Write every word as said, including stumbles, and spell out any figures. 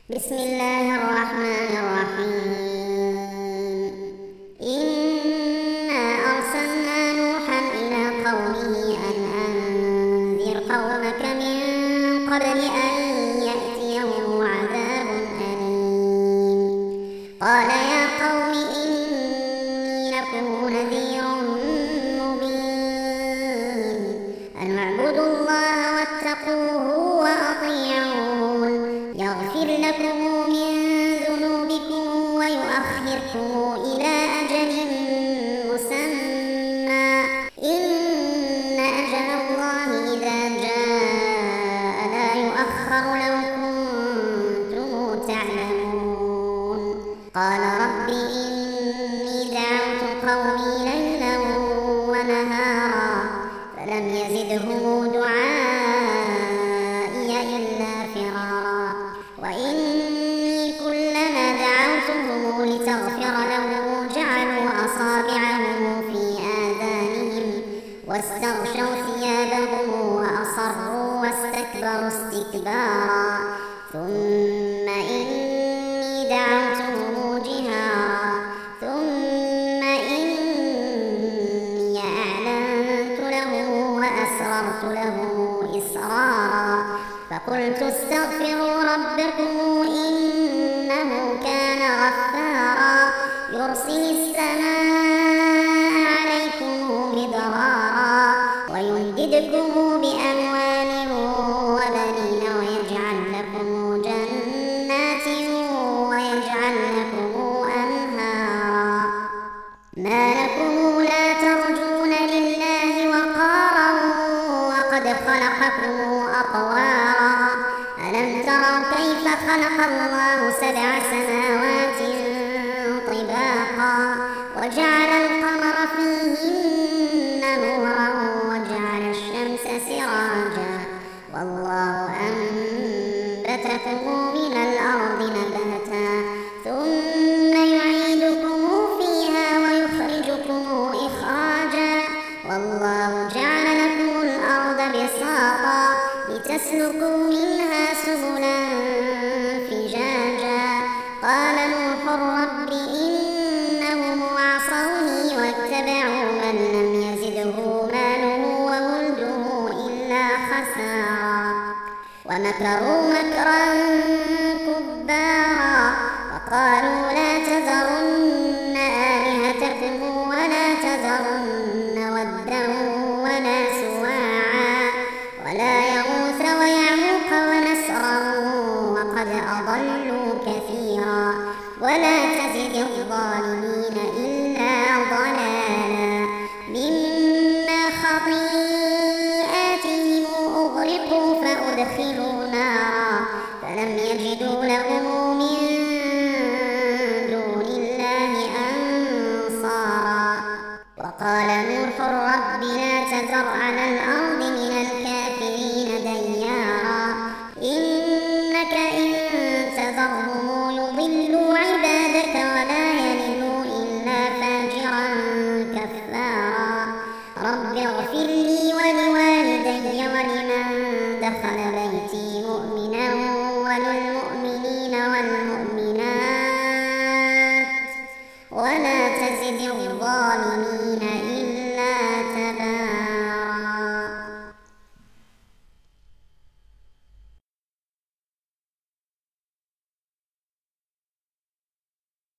بسم الله الرحمن الرحيم إنا أرسلنا نوحا إلى قومه أن أنذر قومك من قبل أن يأتيهم عذاب أليم قال يا قوم إني لكم نذير مبين أن اعبدوا الله واتقوه وأطيعون يغفر لكم من ذنوبكم ويؤخركم إلى أجل مسمى إن أجل الله إذا جاء لا يؤخر لو كنتم تعلمون قال رب إني دعوت قومي ليلا ونهارا فلم يزدهم دعائي إلا فرارا وإني كلما دعوتهم لتغفر لهم جعلوا أصابعهم في آذانهم واستغشوا ثيابهم وأصروا واستكبروا استكبارا ثم إني دعوتهم جهارا ثم إني أعلنت لهم وأسررت لهم إسرارا فقلت استغفروا ربكم إنه كان غفارا يرسل السماء عليكم مدرارا ويمددكم بأموال وبنين ويجعل لكم جنات ويجعل لكم أنهارا ما لكم لا ترجون لله وقارا وقد خلقكم أطوارا ألم تروا كيف خلق الله سبع سماوات طباقا وجعل القمر فيهن نورا وجعل الشمس سراجا والله أنبتكم من الأرض نباتا ثم يعيدكم فيها ويخرجكم إخراجا والله جعل لكم الأرض بساطا لتسلكوا منها سبلا فجاجا قال نوح رب إنهم عصوني واتبعوا من لم يزده ماله وولده إلا خسارا ومكروا مكرا كبارا وقالوا لا تذرن آلهتكم ولا تذرن ودا ولا سواعا ولا يغوث ويعوق ونسرا وقد أضلوا كثيرا ولا تزد الظالمين إلا ضلالا مما خطيئاتهم أغرقوا فأدخلوا نارا فلم يجدوا لهم من دون الله أنصارا وقال نوح رب لا تذر على الأرض